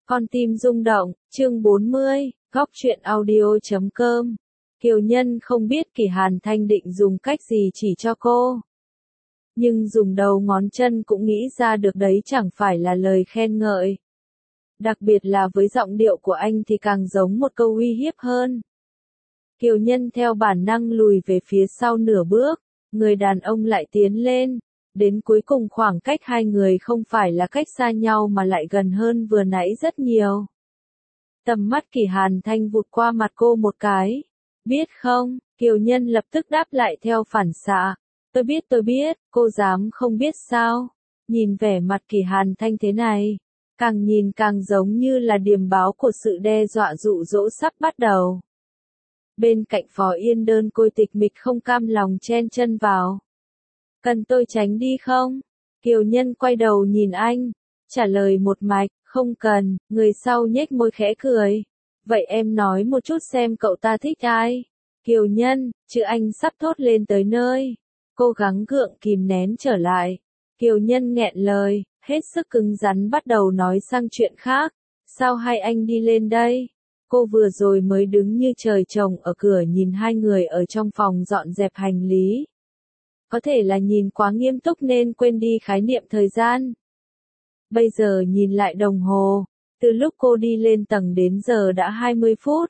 Con tim rung động, chương 40, góc truyện audio.com. Kiều Nhân không biết Kỳ Hàn Thanh định dùng cách gì chỉ cho cô. Nhưng dùng đầu ngón chân cũng nghĩ ra được đấy chẳng phải là lời khen ngợi. Đặc biệt là với giọng điệu của anh thì càng giống một câu uy hiếp hơn. Kiều Nhân theo bản năng lùi về phía sau nửa bước, người đàn ông lại tiến lên. Đến cuối cùng khoảng cách hai người không phải là cách xa nhau mà lại gần hơn vừa nãy rất nhiều. Tầm mắt Kỳ Hàn Thanh vụt qua mặt cô một cái. Biết không, Kiều Nhân lập tức đáp lại theo phản xạ. Tôi biết, cô dám không biết sao. Nhìn vẻ mặt Kỳ Hàn Thanh thế này, càng nhìn càng giống như là điềm báo của sự đe dọa dụ dỗ sắp bắt đầu. Bên cạnh Phó Yên Đơn côi tịch mịch không cam lòng chen chân vào. Cần tôi tránh đi không? Kiều Nhân quay đầu nhìn anh, trả lời một mạch, không cần, người sau nhếch môi khẽ cười. Vậy em nói một chút xem cậu ta thích ai? Kiều Nhân, chữ anh sắp thốt lên tới nơi. Cố gắng gượng kìm nén trở lại. Kiều Nhân nghẹn lời, hết sức cứng rắn bắt đầu nói sang chuyện khác. Sao hai anh đi lên đây? Cô vừa rồi mới đứng như trời trồng ở cửa nhìn hai người ở trong phòng dọn dẹp hành lý. Có thể là nhìn quá nghiêm túc nên quên đi khái niệm thời gian. Bây giờ nhìn lại đồng hồ, từ lúc cô đi lên tầng đến giờ đã 20 phút.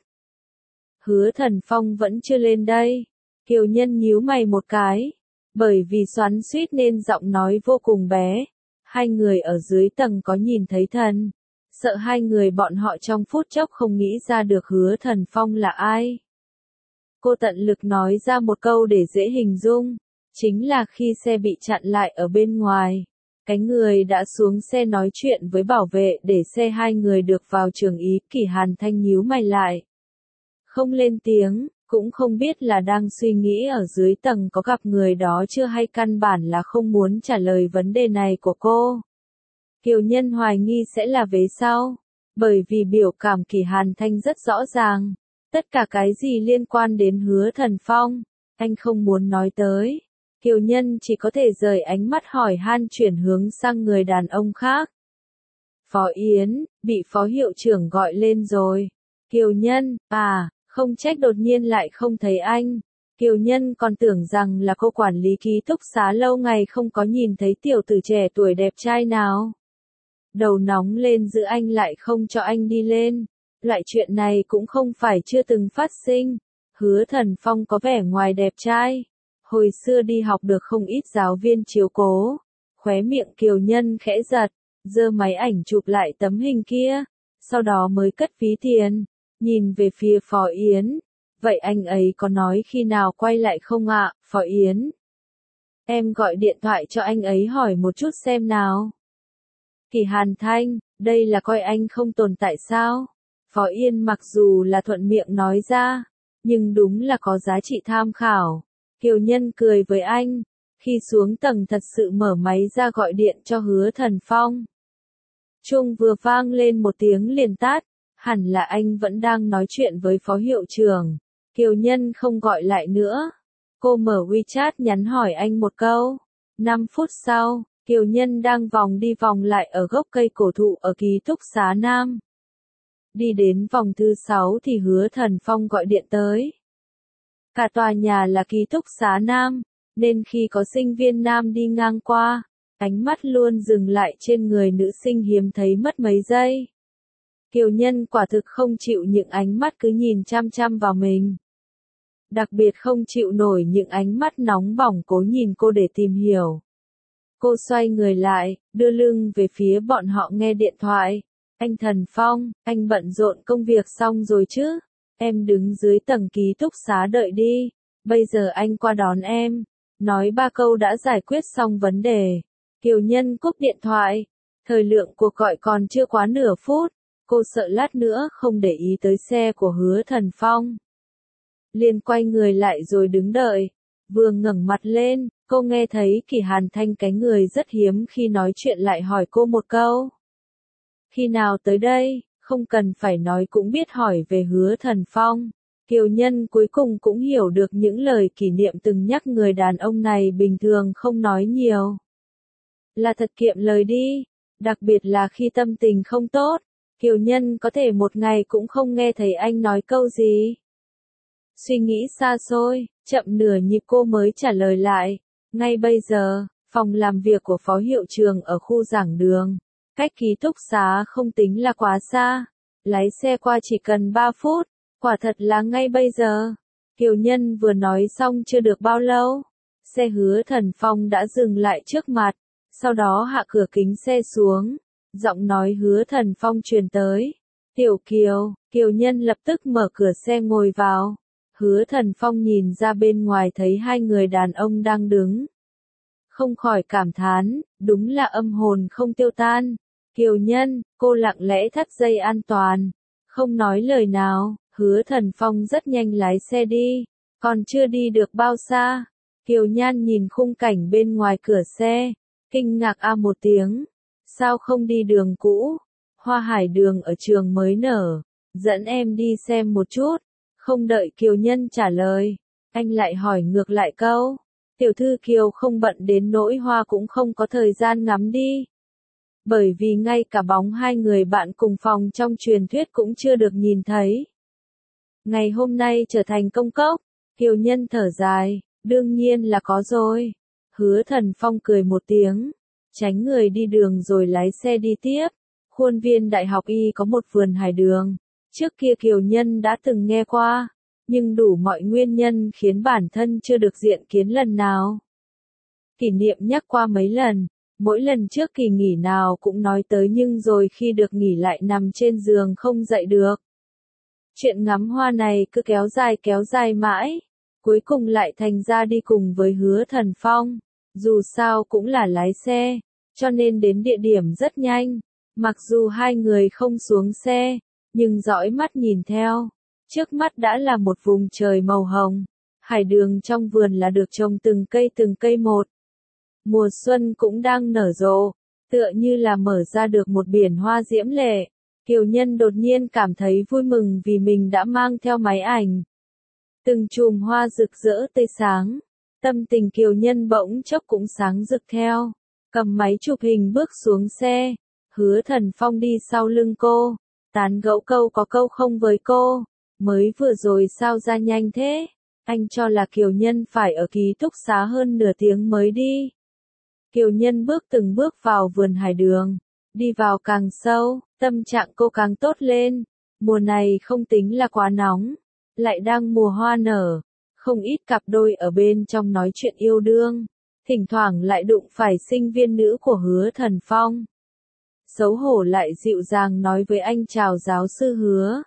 Hứa Thần Phong vẫn chưa lên đây. Kiều Nhân nhíu mày một cái. Bởi vì xoắn xuýt nên giọng nói vô cùng bé. Hai người ở dưới tầng có nhìn thấy thần. Sợ hai người bọn họ trong phút chốc không nghĩ ra được Hứa Thần Phong là ai. Cô tận lực nói ra một câu để dễ hình dung. Chính là khi xe bị chặn lại ở bên ngoài, cái người đã xuống xe nói chuyện với bảo vệ để xe hai người được vào trường ý. Kỳ Hàn Thanh nhíu mày lại. Không lên tiếng, cũng không biết là đang suy nghĩ ở dưới tầng có gặp người đó chưa hay căn bản là không muốn trả lời vấn đề này của cô. Kiều Nhân hoài nghi sẽ là vế sau, bởi vì biểu cảm Kỳ Hàn Thanh rất rõ ràng. Tất cả cái gì liên quan đến Hứa Thần Phong, anh không muốn nói tới. Kiều Nhân chỉ có thể rời ánh mắt hỏi han chuyển hướng sang người đàn ông khác. Phó Yến, bị phó hiệu trưởng gọi lên rồi. Kiều Nhân, không trách đột nhiên lại không thấy anh. Kiều Nhân còn tưởng rằng là cô quản lý ký túc xá lâu ngày không có nhìn thấy tiểu tử trẻ tuổi đẹp trai nào. Đầu nóng lên giữ anh lại không cho anh đi lên. Loại chuyện này cũng không phải chưa từng phát sinh. Hứa Thần Phong có vẻ ngoài đẹp trai. Hồi xưa đi học được không ít giáo viên chiếu cố. Khóe miệng Kiều Nhân khẽ giật, giơ máy ảnh chụp lại tấm hình kia. Sau đó mới cất ví tiền, nhìn về phía Phó Yến. Vậy anh ấy có nói khi nào quay lại không ạ, Phó Yến? Em gọi điện thoại cho anh ấy hỏi một chút xem nào. Kỳ Hàn Thanh, đây là coi anh không tồn tại sao? Phó Yên mặc dù là thuận miệng nói ra, nhưng đúng là có giá trị tham khảo. Kiều Nhân cười với anh, khi xuống tầng thật sự mở máy ra gọi điện cho Hứa Thần Phong. Chuông vừa vang lên một tiếng liền tắt, hẳn là anh vẫn đang nói chuyện với phó hiệu trưởng. Kiều Nhân không gọi lại nữa. Cô mở WeChat nhắn hỏi anh một câu. 5 phút sau, Kiều Nhân đang vòng đi vòng lại ở gốc cây cổ thụ ở ký túc xá Nam. Đi đến vòng thứ 6 thì Hứa Thần Phong gọi điện tới. Cả tòa nhà là ký túc xá Nam, nên khi có sinh viên nam đi ngang qua, ánh mắt luôn dừng lại trên người nữ sinh hiếm thấy mất mấy giây. Kiều Nhân quả thực không chịu những ánh mắt cứ nhìn chăm chăm vào mình. Đặc biệt không chịu nổi những ánh mắt nóng bỏng cố nhìn cô để tìm hiểu. Cô xoay người lại, đưa lưng về phía bọn họ nghe điện thoại. Anh Thần Phong, anh bận rộn công việc xong rồi chứ? Em đứng dưới tầng ký túc xá đợi đi, bây giờ anh qua đón em. Nói 3 câu đã giải quyết xong vấn đề. Kiều Nhân cúp điện thoại. Thời lượng cuộc gọi còn chưa quá nửa phút. Cô sợ lát nữa không để ý tới xe của Hứa Thần Phong. Liền quay người lại rồi đứng đợi. Vừa ngẩng mặt lên, cô nghe thấy Kỳ Hàn Thanh cái người rất hiếm khi nói chuyện lại hỏi cô một câu. Khi nào tới đây? Không cần phải nói cũng biết hỏi về Hứa Thần Phong. Kiều Nhân cuối cùng cũng hiểu được những lời kỷ niệm từng nhắc người đàn ông này bình thường không nói nhiều. Là thật kiệm lời đi, đặc biệt là khi tâm tình không tốt. Kiều Nhân có thể một ngày cũng không nghe thấy anh nói câu gì. Suy nghĩ xa xôi, chậm nửa nhịp cô mới trả lời lại. Ngay bây giờ, phòng làm việc của phó hiệu trường ở khu giảng đường. Cách ký túc xá không tính là quá xa. Lái xe qua chỉ cần 3 phút. Quả thật là ngay bây giờ. Kiều Nhân vừa nói xong chưa được bao lâu. Xe Hứa Thần Phong đã dừng lại trước mặt. Sau đó hạ cửa kính xe xuống. Giọng nói Hứa Thần Phong truyền tới. Tiểu Kiều, Kiều Nhân lập tức mở cửa xe ngồi vào. Hứa Thần Phong nhìn ra bên ngoài thấy hai người đàn ông đang đứng. Không khỏi cảm thán, đúng là âm hồn không tiêu tan. Kiều Nhân, cô lặng lẽ thắt dây an toàn. Không nói lời nào, Hứa Thần Phong rất nhanh lái xe đi. Còn chưa đi được bao xa. Kiều Nhan nhìn khung cảnh bên ngoài cửa xe. Kinh ngạc một tiếng. Sao không đi đường cũ? Hoa hải đường ở trường mới nở. Dẫn em đi xem một chút. Không đợi Kiều Nhân trả lời. Anh lại hỏi ngược lại câu. Tiểu thư Kiều không bận đến nỗi hoa cũng không có thời gian ngắm đi. Bởi vì ngay cả bóng hai người bạn cùng phòng trong truyền thuyết cũng chưa được nhìn thấy. Ngày hôm nay trở thành công cốc. Kiều Nhân thở dài. Đương nhiên là có rồi. Hứa Thần Phong cười một tiếng. Tránh người đi đường rồi lái xe đi tiếp. Khuôn viên Đại học Y có một vườn hải đường. Trước kia Kiều Nhân đã từng nghe qua. Nhưng đủ mọi nguyên nhân khiến bản thân chưa được diện kiến lần nào. Kỷ niệm nhắc qua mấy lần. Mỗi lần trước kỳ nghỉ nào cũng nói tới nhưng rồi khi được nghỉ lại nằm trên giường không dậy được. Chuyện ngắm hoa này cứ kéo dài mãi. Cuối cùng lại thành ra đi cùng với Hứa Thần Phong. Dù sao cũng là lái xe, cho nên đến địa điểm rất nhanh. Mặc dù hai người không xuống xe, nhưng dõi mắt nhìn theo. Trước mắt đã là một vùng trời màu hồng. Hải đường trong vườn là được trồng từng cây một. Mùa xuân cũng đang nở rộ, tựa như là mở ra được một biển hoa diễm lệ. Kiều Nhân đột nhiên cảm thấy vui mừng vì mình đã mang theo máy ảnh. Từng chùm hoa rực rỡ tươi sáng. Tâm tình Kiều Nhân bỗng chốc cũng sáng rực theo. Cầm máy chụp hình bước xuống xe. Hứa Thần Phong đi sau lưng cô. Tán gẫu câu có câu không với cô. Mới vừa rồi sao ra nhanh thế? Anh cho là Kiều Nhân phải ở ký túc xá hơn nửa tiếng mới đi. Kiều Nhân bước từng bước vào vườn hải đường. Đi vào càng sâu, tâm trạng cô càng tốt lên. Mùa này không tính là quá nóng. Lại đang mùa hoa nở. Không ít cặp đôi ở bên trong nói chuyện yêu đương. Thỉnh thoảng lại đụng phải sinh viên nữ của Hứa Thần Phong. Xấu hổ lại dịu dàng nói với anh chào giáo sư Hứa.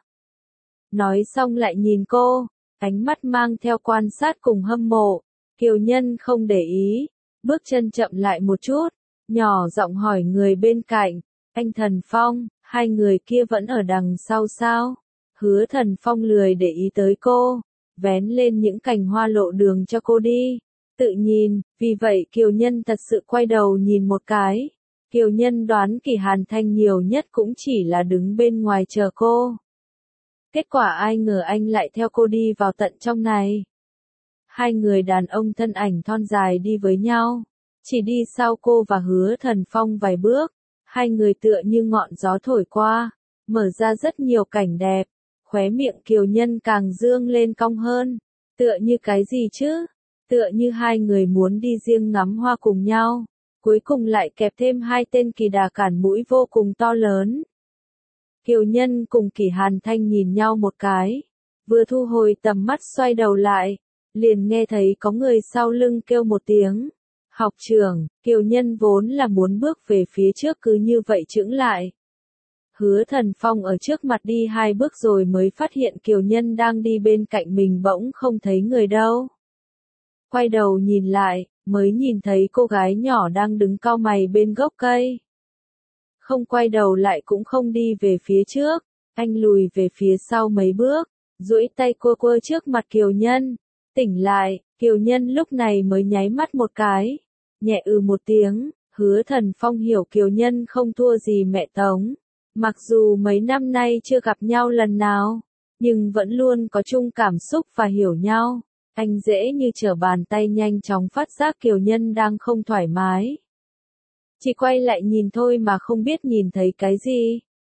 Nói xong lại nhìn cô, ánh mắt mang theo quan sát cùng hâm mộ. Kiều Nhân không để ý, bước chân chậm lại một chút, nhỏ giọng hỏi người bên cạnh, anh Thần Phong, hai người kia vẫn ở đằng sau sao? Hứa Thần Phong lười để ý tới cô, vén lên những cành hoa lộ đường cho cô đi. Tự nhìn, vì vậy Kiều Nhân thật sự quay đầu nhìn một cái. Kiều Nhân đoán Kỳ Hàn Thanh nhiều nhất cũng chỉ là đứng bên ngoài chờ cô. Kết quả ai ngờ anh lại theo cô đi vào tận trong này. Hai người đàn ông thân ảnh thon dài đi với nhau. Chỉ đi sau cô và Hứa Thần Phong vài bước. Hai người tựa như ngọn gió thổi qua. Mở ra rất nhiều cảnh đẹp. Khóe miệng Kiều Nhân càng dương lên cong hơn. Tựa như cái gì chứ? Tựa như hai người muốn đi riêng ngắm hoa cùng nhau. Cuối cùng lại kẹp thêm hai tên kỳ đà cản mũi vô cùng to lớn. Kiều Nhân cùng Kỳ Hàn Thanh nhìn nhau một cái. Vừa thu hồi tầm mắt xoay đầu lại. Liền nghe thấy có người sau lưng kêu một tiếng. Học trưởng, Kiều Nhân vốn là muốn bước về phía trước cứ như vậy chững lại. Hứa Thần Phong ở trước mặt đi hai bước rồi mới phát hiện Kiều Nhân đang đi bên cạnh mình bỗng không thấy người đâu. Quay đầu nhìn lại, mới nhìn thấy cô gái nhỏ đang đứng cau mày bên gốc cây. Không quay đầu lại cũng không đi về phía trước, anh lùi về phía sau mấy bước, duỗi tay quơ quơ trước mặt Kiều Nhân. Tỉnh lại, Kiều Nhân lúc này mới nháy mắt một cái, nhẹ một tiếng. Hứa Thần Phong hiểu Kiều Nhân không thua gì mẹ Tống. Mặc dù mấy năm nay chưa gặp nhau lần nào, nhưng vẫn luôn có chung cảm xúc và hiểu nhau. Anh dễ như trở bàn tay nhanh chóng phát giác Kiều Nhân đang không thoải mái. Chỉ quay lại nhìn thôi mà không biết nhìn thấy cái gì.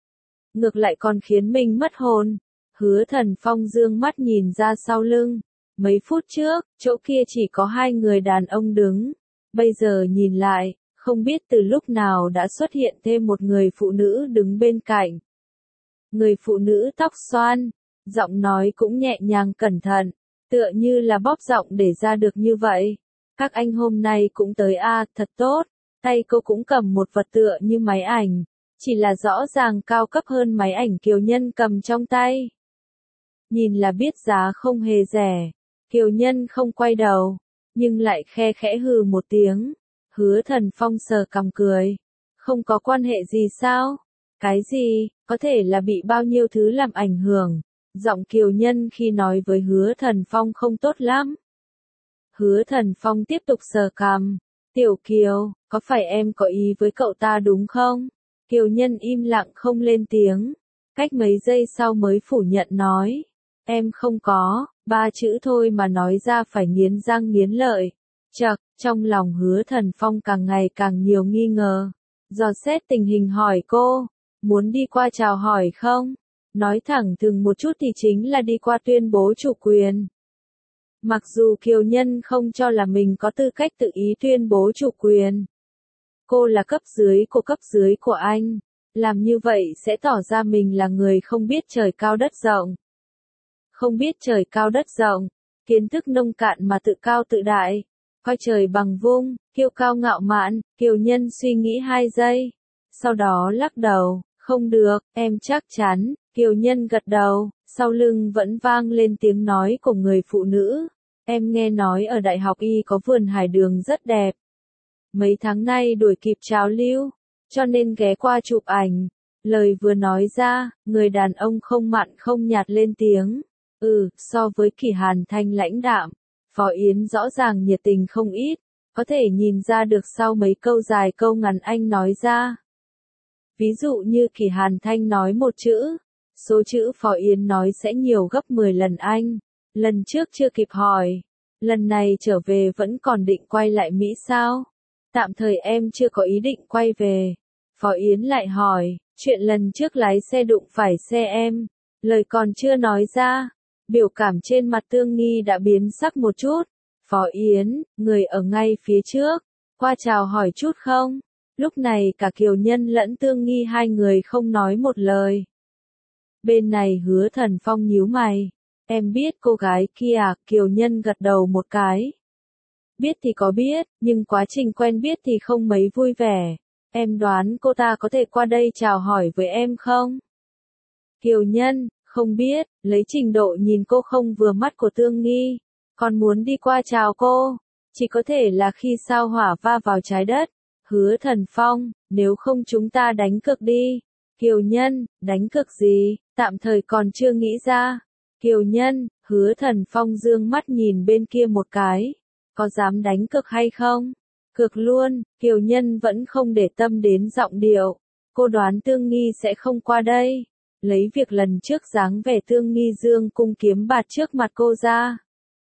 ngược lại còn khiến mình mất hồn. Hứa Thần Phong dương mắt nhìn ra sau lưng. Mấy phút trước, chỗ kia chỉ có hai người đàn ông đứng. Bây giờ nhìn lại, không biết từ lúc nào đã xuất hiện thêm một người phụ nữ đứng bên cạnh. Người phụ nữ tóc xoăn, giọng nói cũng nhẹ nhàng cẩn thận, tựa như là bóp giọng để ra được như vậy. Các anh hôm nay cũng tới à, thật tốt. Tay cô cũng cầm một vật tựa như máy ảnh, chỉ là rõ ràng cao cấp hơn máy ảnh Kiều Nhân cầm trong tay. Nhìn là biết giá không hề rẻ. Kiều Nhân không quay đầu, nhưng lại khe khẽ hừ một tiếng. Hứa Thần Phong sờ cằm cười. Không có quan hệ gì sao? Cái gì, có thể là bị bao nhiêu thứ làm ảnh hưởng. Giọng Kiều Nhân khi nói với Hứa Thần Phong không tốt lắm. Hứa Thần Phong tiếp tục sờ cằm. Tiểu Kiều, có phải em có ý với cậu ta đúng không? Kiều Nhân im lặng không lên tiếng. Cách mấy giây sau mới phủ nhận nói. Em không có, 3 chữ thôi mà nói ra phải nghiến răng nghiến lợi. Chậc, trong lòng Hứa Thần Phong càng ngày càng nhiều nghi ngờ. Dò xét tình hình hỏi cô, muốn đi qua chào hỏi không? Nói thẳng thừng một chút thì chính là đi qua tuyên bố chủ quyền. Mặc dù Kiều Nhân không cho là mình có tư cách tự ý tuyên bố chủ quyền. Cô là cấp dưới của anh. Làm như vậy sẽ tỏ ra mình là người không biết trời cao đất rộng. Không biết trời cao đất rộng, kiến thức nông cạn mà tự cao tự đại, coi trời bằng vung, kiêu cao ngạo mạn. Kiều Nhân suy nghĩ 2 giây, sau đó lắc đầu, không được, em chắc chắn. Kiều Nhân gật đầu, sau lưng vẫn vang lên tiếng nói của người phụ nữ. Em nghe nói ở Đại học Y có vườn hải đường rất đẹp. Mấy tháng nay đuổi kịp trào lưu, cho nên ghé qua chụp ảnh. Lời vừa nói ra, người đàn ông không mặn không nhạt lên tiếng. So với Kỳ Hàn Thanh lãnh đạm, Phó Yến rõ ràng nhiệt tình không ít, có thể nhìn ra được sau mấy câu dài câu ngắn anh nói ra. Ví dụ như Kỳ Hàn Thanh nói một chữ, số chữ Phó Yến nói sẽ nhiều gấp 10 lần anh. Lần trước chưa kịp hỏi, lần này trở về vẫn còn định quay lại Mỹ sao? Tạm thời em chưa có ý định quay về. Phó Yến lại hỏi, chuyện lần trước lái xe đụng phải xe em, lời còn chưa nói ra. Biểu cảm trên mặt Tương Nghi đã biến sắc một chút. Phó Yến, người ở ngay phía trước, qua chào hỏi chút không? Lúc này cả Kiều Nhân lẫn Tương Nghi hai người không nói một lời. Bên này Hứa Thần Phong nhíu mày. Em biết cô gái kia à? Kiều Nhân gật đầu một cái. Biết thì có biết, nhưng quá trình quen biết thì không mấy vui vẻ. Em đoán cô ta có thể qua đây chào hỏi với em không? Kiều Nhân, không biết, lấy trình độ nhìn cô không vừa mắt của Tương Nghi, còn muốn đi qua chào cô, chỉ có thể là khi sao hỏa va vào trái đất. Hứa Thần Phong, nếu không chúng ta đánh cược đi. Kiều Nhân, đánh cược gì, tạm thời còn chưa nghĩ ra. Kiều Nhân, Hứa Thần Phong dương mắt nhìn bên kia một cái, có dám đánh cược hay không? Cược luôn. Kiều Nhân vẫn không để tâm đến giọng điệu. Cô đoán Tương Nghi sẽ không qua đây. Lấy việc lần trước dáng vẻ Tương Nghi dương cung kiếm bạt trước mặt cô ra.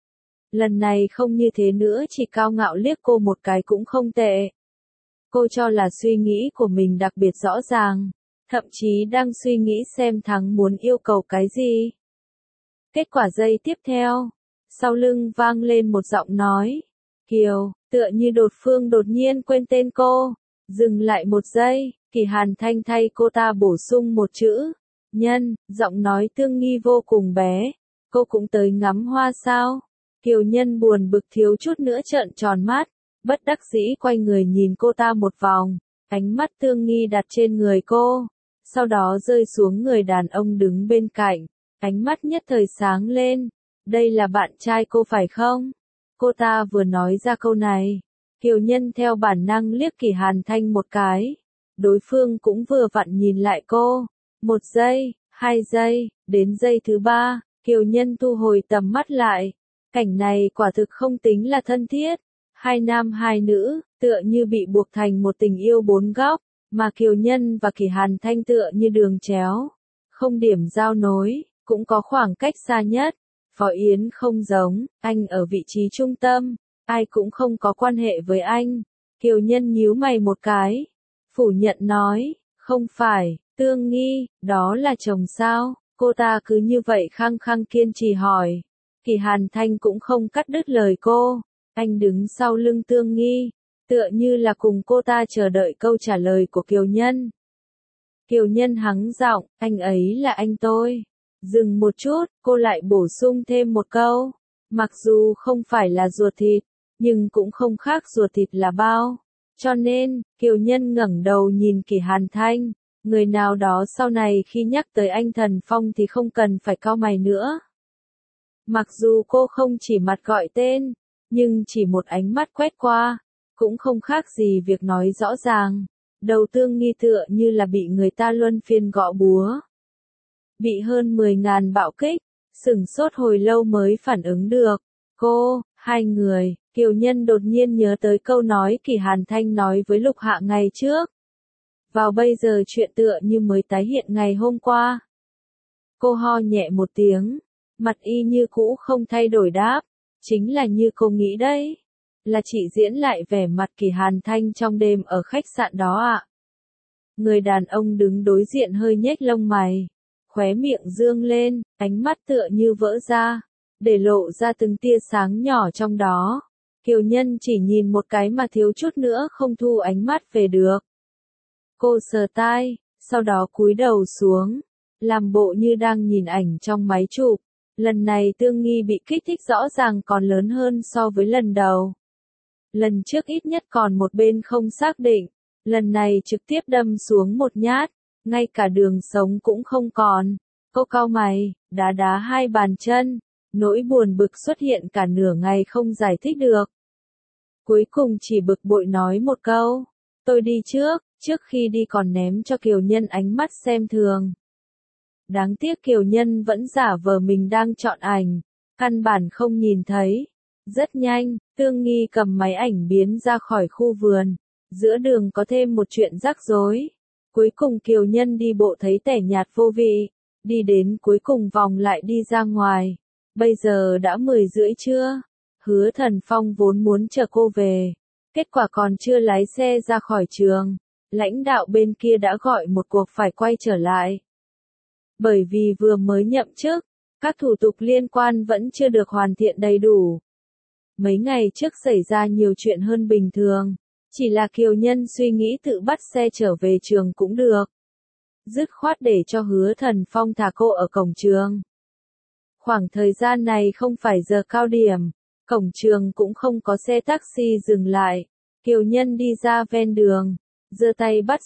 Lần này không như thế nữa, chỉ cao ngạo liếc cô một cái cũng không tệ. Cô cho là suy nghĩ của mình đặc biệt rõ ràng, thậm chí đang suy nghĩ xem thắng muốn yêu cầu cái gì. Kết quả giây tiếp theo, sau lưng vang lên một giọng nói. Kiều, tựa như Đột Phương đột nhiên quên tên cô. Dừng lại một giây, Kỳ Hàn Thanh thay cô ta bổ sung một chữ. Nhân, giọng nói Tương Nghi vô cùng bé. Cô cũng tới ngắm hoa sao? Kiều Nhân buồn bực thiếu chút nữa trợn tròn mắt, bất đắc dĩ quay người nhìn cô ta một vòng. Ánh mắt Tương Nghi đặt trên người cô, sau đó rơi xuống người đàn ông đứng bên cạnh. Ánh mắt nhất thời sáng lên. Đây là bạn trai cô phải không? Cô ta vừa nói ra câu này, Kiều Nhân theo bản năng liếc Kỳ Hàn Thanh một cái. Đối phương cũng vừa vặn nhìn lại cô. 1 giây, 2 giây, đến giây thứ 3, Kiều Nhân thu hồi tầm mắt lại. Cảnh này quả thực không tính là thân thiết. 2 nam 2 nữ, tựa như bị buộc thành một tình yêu 4 góc, mà Kiều Nhân và Kỳ Hàn Thanh tựa như đường chéo. Không điểm giao nối, cũng có khoảng cách xa nhất. Phó Yến không giống, anh ở vị trí trung tâm, ai cũng không có quan hệ với anh. Kiều Nhân nhíu mày một cái, phủ nhận nói, không phải, Tương Nghi, đó là chồng sao? Cô ta cứ như vậy khăng khăng kiên trì hỏi. Kỳ Hàn Thanh cũng không cắt đứt lời cô. Anh đứng sau lưng Tương Nghi, tựa như là cùng cô ta chờ đợi câu trả lời của Kiều Nhân. Kiều Nhân hắng giọng, anh ấy là anh tôi. Dừng một chút, cô lại bổ sung thêm một câu. Mặc dù không phải là ruột thịt, nhưng cũng không khác ruột thịt là bao. Cho nên, Kiều Nhân ngẩng đầu nhìn Kỳ Hàn Thanh. Người nào đó sau này khi nhắc tới anh Thần Phong thì không cần phải cau mày nữa. Mặc dù cô không chỉ mặt gọi tên, nhưng chỉ một ánh mắt quét qua, cũng không khác gì việc nói rõ ràng. Đầu Tương Nghi tựa như là bị người ta luân phiên gõ búa. Bị hơn 10.000 bạo kích, sửng sốt hồi lâu mới phản ứng được. Cô, hai người, Kiều Nhân đột nhiên nhớ tới câu nói Kỳ Hàn Thanh nói với Lục Hạ ngày trước. Vào bây giờ chuyện tựa như mới tái hiện ngày hôm qua. Cô ho nhẹ một tiếng, mặt y như cũ không thay đổi đáp. Chính là như cô nghĩ đấy. Là chị diễn lại vẻ mặt Kỳ Hàn Thanh trong đêm ở khách sạn đó ạ. Người đàn ông đứng đối diện hơi nhếch lông mày, khóe miệng dương lên, ánh mắt tựa như vỡ ra, để lộ ra từng tia sáng nhỏ trong đó. Kiều Nhân chỉ nhìn một cái mà thiếu chút nữa không thu ánh mắt về được. Cô sờ tai, sau đó cúi đầu xuống, làm bộ như đang nhìn ảnh trong máy chụp. Lần này Tương Nghi bị kích thích rõ ràng còn lớn hơn so với lần đầu. Lần trước ít nhất còn một bên không xác định, lần này trực tiếp đâm xuống một nhát, ngay cả đường sống cũng không còn. Cô cau mày, đá đá hai bàn chân, nỗi buồn bực xuất hiện cả nửa ngày không giải thích được. Cuối cùng chỉ bực bội nói một câu, tôi đi trước khi đi còn ném cho Kiều Nhân ánh mắt xem thường. Đáng tiếc Kiều Nhân vẫn giả vờ mình đang chọn ảnh, căn bản không nhìn thấy. Rất nhanh, Tương Nghi cầm máy ảnh biến ra khỏi khu vườn. Giữa đường có thêm một chuyện rắc rối. Cuối cùng Kiều Nhân đi bộ thấy tẻ nhạt vô vị. Đi đến cuối cùng vòng lại đi ra ngoài. Bây giờ đã 10:30 trưa. Hứa Thần Phong vốn muốn chờ cô về. Kết quả còn chưa lái xe ra khỏi trường. Lãnh đạo bên kia đã gọi một cuộc phải quay trở lại. Bởi vì vừa mới nhậm chức, các thủ tục liên quan vẫn chưa được hoàn thiện đầy đủ. Mấy ngày trước xảy ra nhiều chuyện hơn bình thường, chỉ là Kiều Nhân suy nghĩ tự bắt xe trở về trường cũng được. Dứt khoát để cho Hứa Thần Phong thả cô ở cổng trường. Khoảng thời gian này không phải giờ cao điểm, cổng trường cũng không có xe taxi dừng lại. Kiều Nhân đi ra ven đường, giơ tay bắt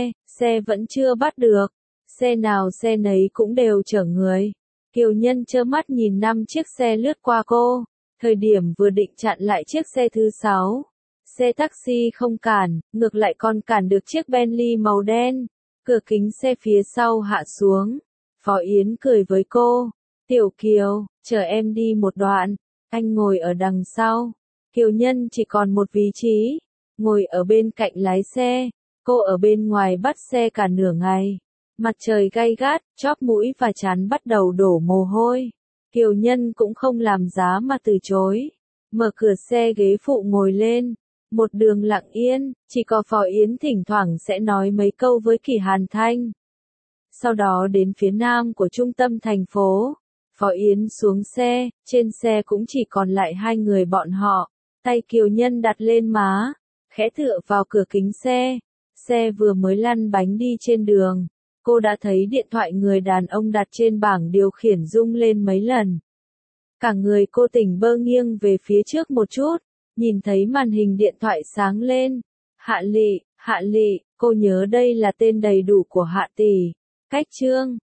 xe vẫn chưa bắt được. Xe nào xe nấy cũng đều chở người. Kiều Nhân trơ mắt nhìn 5 chiếc xe lướt qua cô. Thời điểm vừa định chặn lại chiếc xe thứ 6. Xe taxi không cản, ngược lại còn cản được chiếc Bentley màu đen. Cửa kính xe phía sau hạ xuống. Phó Yến cười với cô. Tiểu Kiều, chờ em đi một đoạn. Anh ngồi ở đằng sau. Kiều Nhân chỉ còn một vị trí. Ngồi ở bên cạnh lái xe. Cô ở bên ngoài bắt xe cả nửa ngày. Mặt trời gay gắt, chóp mũi và trán bắt đầu đổ mồ hôi. Kiều Nhân cũng không làm giá mà từ chối. Mở cửa xe ghế phụ ngồi lên. Một đường lặng yên, chỉ có Phó Yến thỉnh thoảng sẽ nói mấy câu với Kỳ Hàn Thanh. Sau đó đến phía nam của trung tâm thành phố. Phó Yến xuống xe, trên xe cũng chỉ còn lại hai người bọn họ. Tay Kiều Nhân đặt lên má, khẽ tựa vào cửa kính xe. Xe vừa mới lăn bánh đi trên đường. Cô đã thấy điện thoại người đàn ông đặt trên bảng điều khiển rung lên mấy lần. Cả người cô tỉnh bơ nghiêng về phía trước một chút, nhìn thấy màn hình điện thoại sáng lên. Hạ Lị, cô nhớ đây là tên đầy đủ của Hạ tỷ. Cách chương